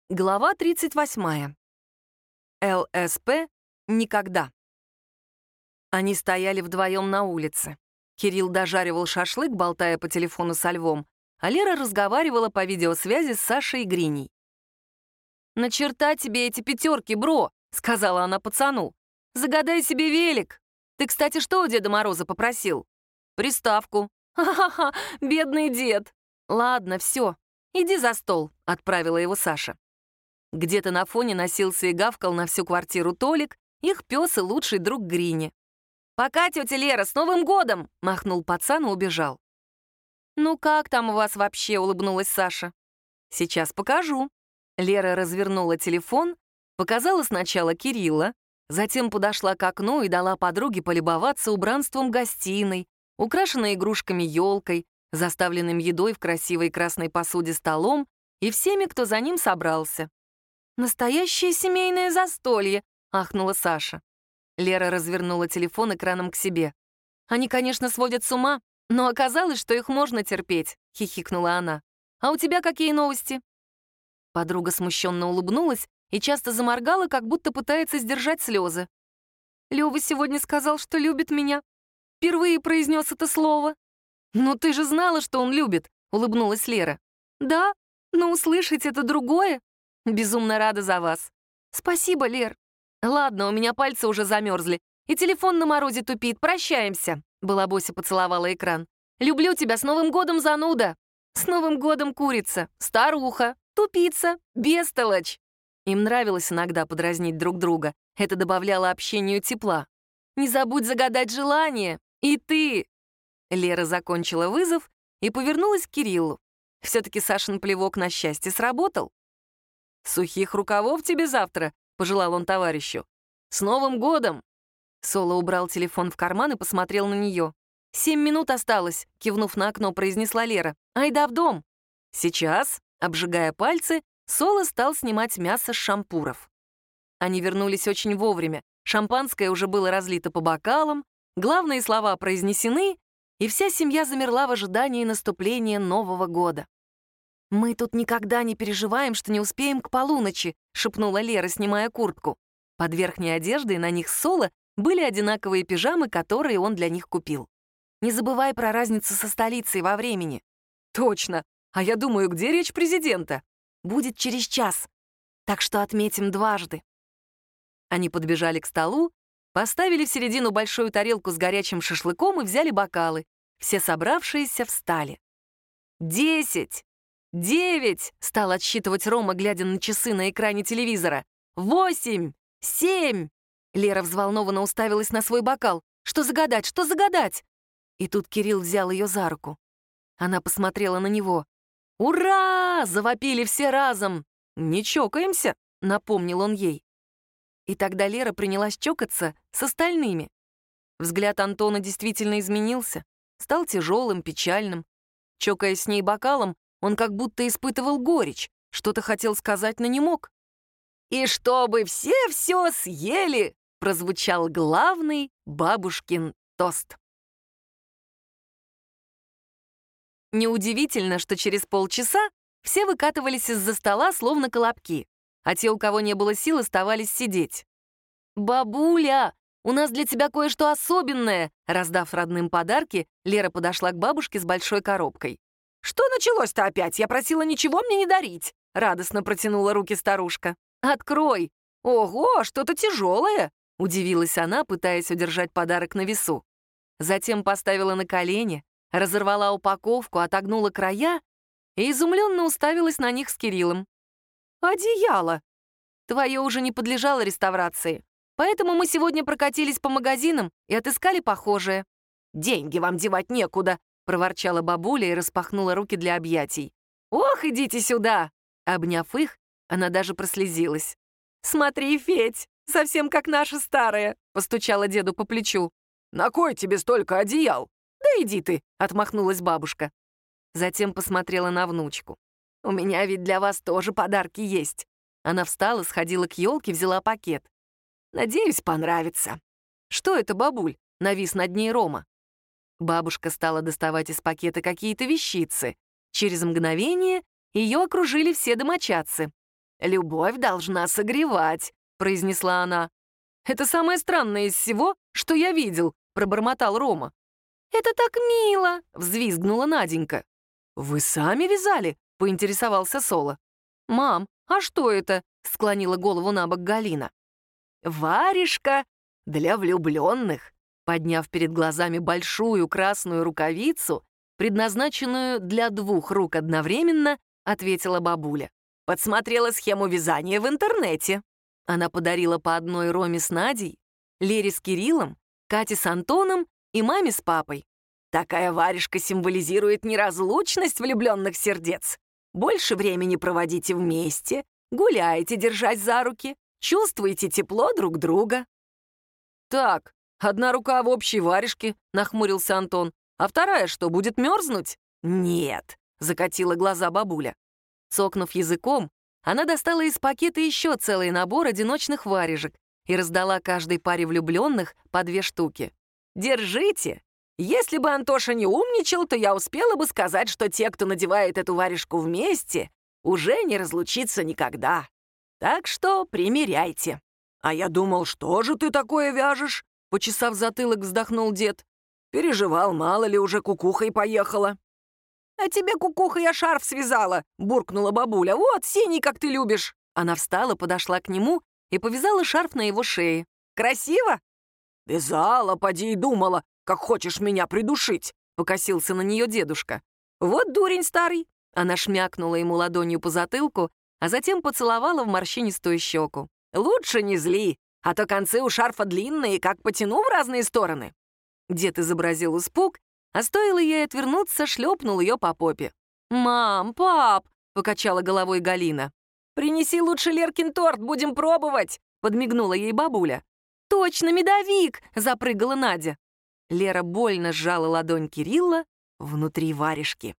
Глава 38. ЛСП никогда. Они стояли вдвоем на улице. Кирилл дожаривал шашлык, болтая по телефону со Львом, а Лера разговаривала по видеосвязи с Сашей и Гриней. «На черта тебе эти пятерки, бро!» — сказала она пацану. «Загадай себе велик. Ты, кстати, что у Деда Мороза попросил?» «Приставку». «Ха-ха-ха, бедный дед!» «Ладно, все, иди за стол», — отправила его Саша. Где-то на фоне носился и гавкал на всю квартиру Толик, их пес и лучший друг Грини. «Пока, тетя Лера, с Новым годом!» — махнул пацан и убежал. «Ну как там у вас вообще?» — улыбнулась Саша. «Сейчас покажу». Лера развернула телефон, показала сначала Кирилла, затем подошла к окну и дала подруге полюбоваться убранством гостиной, украшенной игрушками елкой, заставленным едой в красивой красной посуде столом и всеми, кто за ним собрался. «Настоящее семейное застолье!» — ахнула Саша. Лера развернула телефон экраном к себе. «Они, конечно, сводят с ума, но оказалось, что их можно терпеть», — хихикнула она. «А у тебя какие новости?» Подруга смущенно улыбнулась и часто заморгала, как будто пытается сдержать слезы. «Лёва сегодня сказал, что любит меня. Впервые произнес это слово». «Ну ты же знала, что он любит», — улыбнулась Лера. «Да, но услышать это другое. Безумно рада за вас». «Спасибо, Лер». «Ладно, у меня пальцы уже замерзли, и телефон на морозе тупит. Прощаемся», — Балабося поцеловала экран. «Люблю тебя, с Новым годом, зануда!» «С Новым годом, курица! Старуха! Тупица! Бестолочь!» Им нравилось иногда подразнить друг друга. Это добавляло общению тепла. «Не забудь загадать желание! И ты!» Лера закончила вызов и повернулась к Кириллу. Все-таки Сашин плевок на счастье сработал. «Сухих рукавов тебе завтра», — пожелал он товарищу. «С Новым годом!» Соло убрал телефон в карман и посмотрел на нее. 7 минут осталось», — кивнув на окно, произнесла Лера. «Айда в дом». Сейчас, обжигая пальцы, Соло стал снимать мясо с шампуров. Они вернулись очень вовремя. Шампанское уже было разлито по бокалам, главные слова произнесены, и вся семья замерла в ожидании наступления Нового года. «Мы тут никогда не переживаем, что не успеем к полуночи», — шепнула Лера, снимая куртку. Под верхней одеждой на них с Соло были одинаковые пижамы, которые он для них купил. «Не забывай про разницу со столицей во времени». «Точно! А я думаю, где речь президента?» «Будет через час, так что отметим дважды». Они подбежали к столу, поставили в середину большую тарелку с горячим шашлыком и взяли бокалы. Все собравшиеся встали. 10, 9, стал отсчитывать Рома, глядя на часы на экране телевизора. 8, 7. Лера взволнованно уставилась на свой бокал. «Что загадать? Что загадать?» И тут Кирилл взял ее за руку. Она посмотрела на него. «Ура!» — завопили все разом. «Не чокаемся», — напомнил он ей. И тогда Лера принялась чокаться с остальными. Взгляд Антона действительно изменился, стал тяжелым, печальным. Чокаясь с ней бокалом, он как будто испытывал горечь, что-то хотел сказать, но не мог. «И чтобы все съели!» — прозвучал главный бабушкин тост. Неудивительно, что через полчаса все выкатывались из-за стола, словно колобки, а те, у кого не было сил, оставались сидеть. «Бабуля, у нас для тебя кое-что особенное!» Раздав родным подарки, Лера подошла к бабушке с большой коробкой. «Что началось-то опять? Я просила ничего мне не дарить!» Радостно протянула руки старушка. «Открой!» «Ого, что-то тяжелое!» Удивилась она, пытаясь удержать подарок на весу. Затем поставила на колени, разорвала упаковку, отогнула края и изумленно уставилась на них с Кириллом. «Одеяло! Твое уже не подлежало реставрации, поэтому мы сегодня прокатились по магазинам и отыскали похожее». «Деньги вам девать некуда!» — проворчала бабуля и распахнула руки для объятий. «Ох, идите сюда!» Обняв их, она даже прослезилась. «Смотри, Федь, совсем как наша старая!» — постучала деду по плечу. «На кой тебе столько одеял?» «Да иди ты!» — отмахнулась бабушка. Затем посмотрела на внучку. «У меня ведь для вас тоже подарки есть». Она встала, сходила к елке, взяла пакет. «Надеюсь, понравится». «Что это, бабуль?» — навис над ней Рома. Бабушка стала доставать из пакета какие-то вещицы. Через мгновение ее окружили все домочадцы. «Любовь должна согревать», — произнесла она. «Это самое странное из всего, что я видел», — пробормотал Рома. «Это так мило!» — взвизгнула Наденька. «Вы сами вязали?» — поинтересовался Соло. «Мам, а что это?» — склонила голову на бок Галина. «Варежка для влюбленных», — подняв перед глазами большую красную рукавицу, предназначенную для 2 рук одновременно, ответила бабуля. «Подсмотрела схему вязания в интернете». Она подарила по одной Роме с Надей, Лере с Кириллом, Кате с Антоном и маме с папой. Такая варежка символизирует неразлучность влюбленных сердец. Больше времени проводите вместе, гуляйте, держась за руки, чувствуйте тепло друг друга. «Так, одна рука в общей варежке», — нахмурился Антон. «А вторая что, будет мерзнуть?» «Нет», — закатила глаза бабуля. Цокнув языком, она достала из пакета еще целый набор одиночных варежек и раздала каждой паре влюбленных по 2 штуки. «Держите! Если бы Антоша не умничал, то я успела бы сказать, что те, кто надевает эту варежку вместе, уже не разлучится никогда. Так что примеряйте». «А я думал, что же ты такое вяжешь?» — почесав затылок, вздохнул дед. «Переживал, мало ли уже кукухой поехала». «А тебе кукуха я шарф связала», — буркнула бабуля. «Вот, синий, как ты любишь». Она встала, подошла к нему и повязала шарф на его шее. «Красиво?» «Вязала, поди и думала, как хочешь меня придушить», — покосился на нее дедушка. «Вот дурень старый». Она шмякнула ему ладонью по затылку, а затем поцеловала в морщинистую щеку. «Лучше не зли, а то концы у шарфа длинные, как потяну в разные стороны». Дед изобразил испуг, а стоило ей отвернуться, шлепнул ее по попе. «Мам, пап!» — покачала головой Галина. «Принеси лучше Леркин торт, будем пробовать!» — подмигнула ей бабуля. «Точно, медовик!» — запрыгала Надя. Лера больно сжала ладонь Кирилла внутри варежки.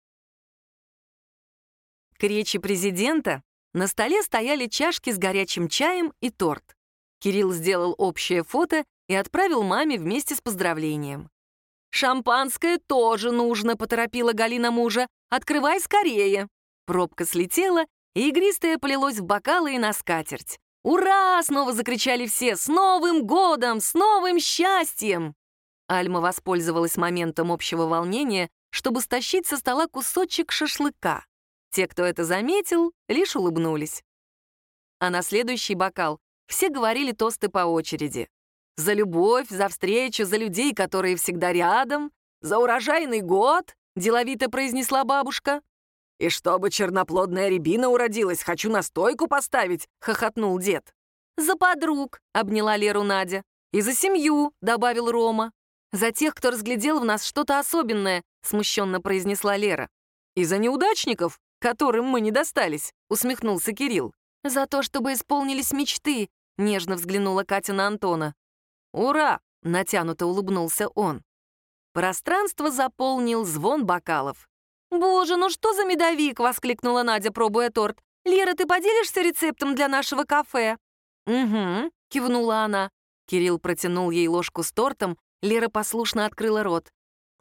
К речи президента на столе стояли чашки с горячим чаем и торт. Кирилл сделал общее фото и отправил маме вместе с поздравлением. «Шампанское тоже нужно», — поторопила Галина мужа. «Открывай скорее». Пробка слетела, и игристое полилось в бокалы и на скатерть. «Ура!» — снова закричали все. «С Новым годом! С новым счастьем!» Альма воспользовалась моментом общего волнения, чтобы стащить со стола кусочек шашлыка. Те, кто это заметил, лишь улыбнулись. А на следующий бокал все говорили тосты по очереди. «За любовь, за встречу, за людей, которые всегда рядом, за урожайный год», — деловито произнесла бабушка. «И чтобы черноплодная рябина уродилась, хочу настойку поставить», — хохотнул дед. «За подруг», — обняла Леру Надя. «И за семью», — добавил Рома. «За тех, кто разглядел в нас что-то особенное», — смущенно произнесла Лера. «И за неудачников, которым мы не достались», — усмехнулся Кирилл. «За то, чтобы исполнились мечты», — нежно взглянула Катя на Антона. «Ура!» — натянуто улыбнулся он. Пространство заполнил звон бокалов. «Боже, ну что за медовик!» — воскликнула Надя, пробуя торт. «Лера, ты поделишься рецептом для нашего кафе?» «Угу», — кивнула она. Кирилл протянул ей ложку с тортом, Лера послушно открыла рот.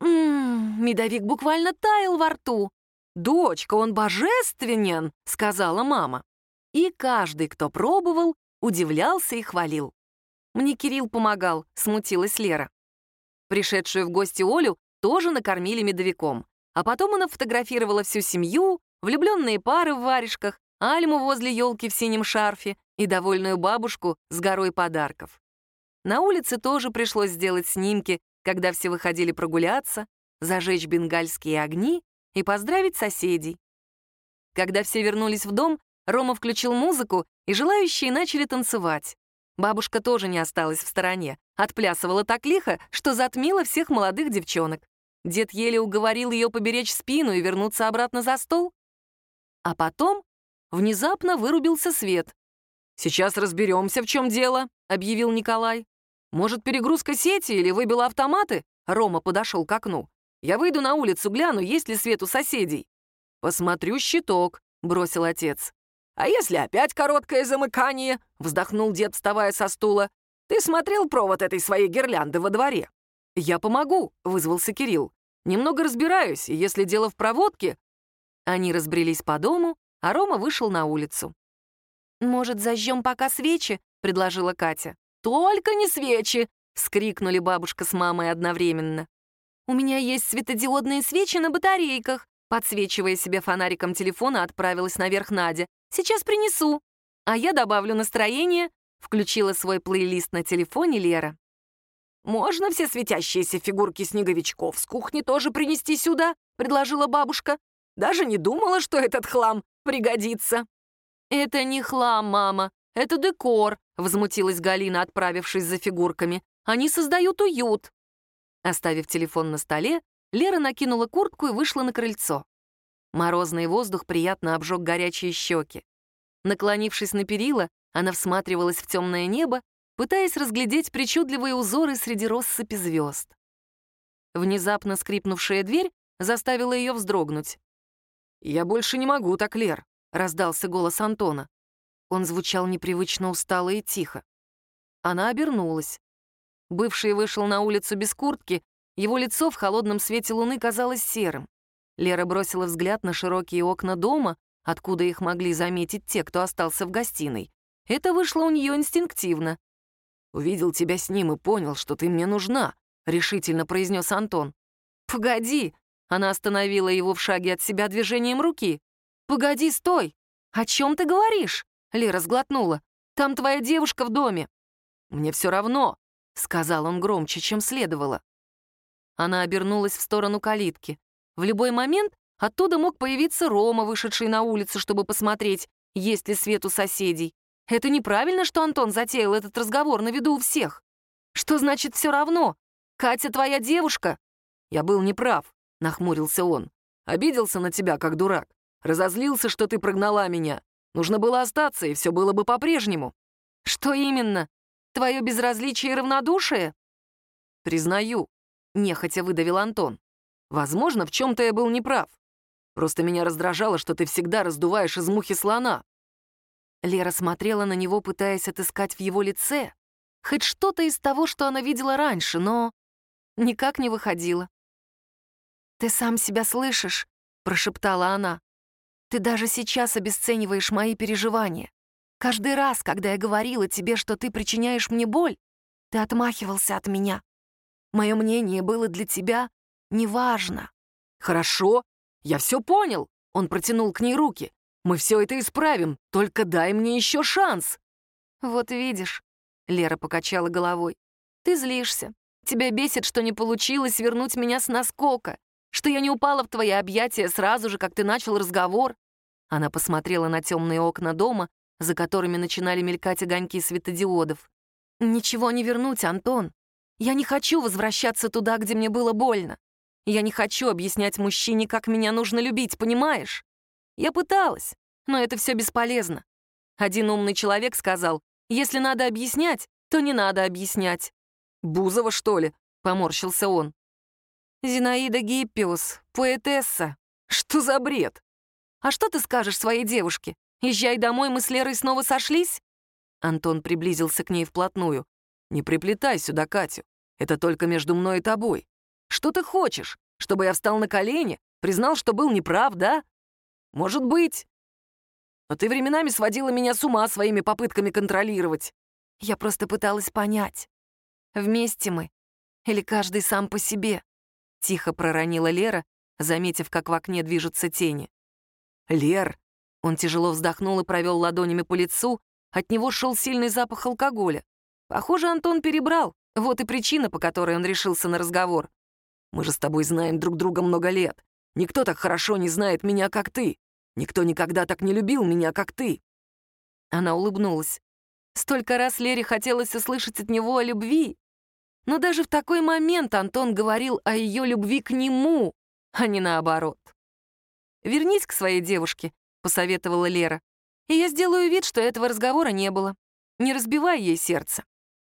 Медовик буквально таял во рту. «Дочка, он божественен!» — сказала мама. И каждый, кто пробовал, удивлялся и хвалил. «Мне Кирилл помогал», — смутилась Лера. Пришедшую в гости Олю тоже накормили медовиком. А потом она фотографировала всю семью, влюбленные пары в варежках, Альму возле елки в синем шарфе и довольную бабушку с горой подарков. На улице тоже пришлось сделать снимки, когда все выходили прогуляться, зажечь бенгальские огни и поздравить соседей. Когда все вернулись в дом, Рома включил музыку, и желающие начали танцевать. Бабушка тоже не осталась в стороне, отплясывала так лихо, что затмила всех молодых девчонок. Дед еле уговорил ее поберечь спину и вернуться обратно за стол. А потом внезапно вырубился свет. «Сейчас разберемся, в чем дело», — объявил Николай. «Может, перегрузка сети или выбила автоматы?» Рома подошел к окну. «Я выйду на улицу, гляну, есть ли свет у соседей». «Посмотрю щиток», — бросил отец. «А если опять короткое замыкание?» — вздохнул дед, вставая со стула. «Ты смотрел провод этой своей гирлянды во дворе?» «Я помогу», — вызвался Кирилл. «Немного разбираюсь, и если дело в проводке...» Они разбрелись по дому, а Рома вышел на улицу. «Может, зажжем пока свечи?» — предложила Катя. «Только не свечи!» — вскрикнули бабушка с мамой одновременно. «У меня есть светодиодные свечи на батарейках», — подсвечивая себе фонариком телефона, отправилась наверх Надя. «Сейчас принесу». «А я добавлю настроение», — включила свой плейлист на телефоне Лера. «Можно все светящиеся фигурки снеговичков с кухни тоже принести сюда?» — предложила бабушка. «Даже не думала, что этот хлам пригодится». «Это не хлам, мама, это декор», — возмутилась Галина, отправившись за фигурками. «Они создают уют». Оставив телефон на столе, Лера накинула куртку и вышла на крыльцо. Морозный воздух приятно обжег горячие щеки. Наклонившись на перила, она всматривалась в темное небо, пытаясь разглядеть причудливые узоры среди россыпи звезд. Внезапно скрипнувшая дверь заставила ее вздрогнуть. «Я больше не могу так, Лер», — раздался голос Антона. Он звучал непривычно устало и тихо. Она обернулась. Бывший вышел на улицу без куртки, его лицо в холодном свете луны казалось серым. Лера бросила взгляд на широкие окна дома, откуда их могли заметить те, кто остался в гостиной. Это вышло у нее инстинктивно. «Увидел тебя с ним и понял, что ты мне нужна», — решительно произнес Антон. «Погоди!» — она остановила его в шаге от себя движением руки. «Погоди, стой! О чем ты говоришь?» — Лера сглотнула. «Там твоя девушка в доме». «Мне все равно», — сказал он громче, чем следовало. Она обернулась в сторону калитки. В любой момент оттуда мог появиться Рома, вышедший на улицу, чтобы посмотреть, есть ли свет у соседей. Это неправильно, что Антон затеял этот разговор на виду у всех. Что значит «все равно»? Катя твоя девушка? Я был неправ, нахмурился он. Обиделся на тебя, как дурак. Разозлился, что ты прогнала меня. Нужно было остаться, и все было бы по-прежнему. Что именно? Твое безразличие и равнодушие? Признаю, нехотя выдавил Антон. Возможно, в чем-то я был неправ. Просто меня раздражало, что ты всегда раздуваешь из мухи слона. Лера смотрела на него, пытаясь отыскать в его лице хоть что-то из того, что она видела раньше, но никак не выходило. «Ты сам себя слышишь?» — прошептала она. «Ты даже сейчас обесцениваешь мои переживания. Каждый раз, когда я говорила тебе, что ты причиняешь мне боль, ты отмахивался от меня. Мое мнение было для тебя неважно». «Хорошо, я все понял», — он протянул к ней руки. «Мы все это исправим, только дай мне еще шанс». «Вот видишь», — Лера покачала головой, — «ты злишься. Тебя бесит, что не получилось вернуть меня с наскока, что я не упала в твои объятия сразу же, как ты начал разговор». Она посмотрела на темные окна дома, за которыми начинали мелькать огоньки светодиодов. «Ничего не вернуть, Антон. Я не хочу возвращаться туда, где мне было больно. Я не хочу объяснять мужчине, как меня нужно любить, понимаешь? Я пыталась, но это все бесполезно. Один умный человек сказал, если надо объяснять, то не надо объяснять». «Бузова, что ли?» — поморщился он. «Зинаида Гиппиус, поэтесса. Что за бред? А что ты скажешь своей девушке? Езжай домой, мы с Лерой снова сошлись?» Антон приблизился к ней вплотную. «Не приплетай сюда Катю. Это только между мной и тобой. Что ты хочешь? Чтобы я встал на колени, признал, что был неправ, да? Может быть. Но ты временами сводила меня с ума своими попытками контролировать. Я просто пыталась понять, вместе мы или каждый сам по себе», — тихо проронила Лера, заметив, как в окне движутся тени. «Лер!» — он тяжело вздохнул и провел ладонями по лицу, от него шел сильный запах алкоголя. Похоже, Антон перебрал, вот и причина, по которой он решился на разговор. «Мы же с тобой знаем друг друга много лет. Никто так хорошо не знает меня, как ты. Никто никогда так не любил меня, как ты». Она улыбнулась. Столько раз Лере хотелось услышать от него о любви. Но даже в такой момент Антон говорил о ее любви к нему, а не наоборот. «Вернись к своей девушке», — посоветовала Лера, «и я сделаю вид, что этого разговора не было. Не разбивай ей сердце».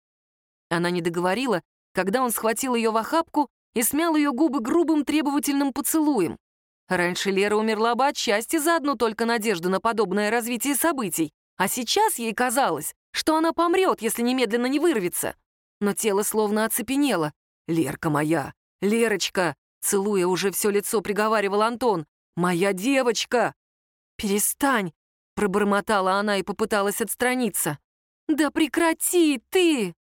Она не договорила, когда он схватил ее в охапку и смял ее губы грубым требовательным поцелуем. Раньше Лера умерла бы от счастья за одну только надежду на подобное развитие событий, а сейчас ей казалось, что она помрет, если немедленно не вырвется. Но тело словно оцепенело. «Лерка моя! Лерочка!» Целуя уже все лицо, приговаривал Антон. «Моя девочка!» «Перестань!» Пробормотала она и попыталась отстраниться. «Да прекрати ты!»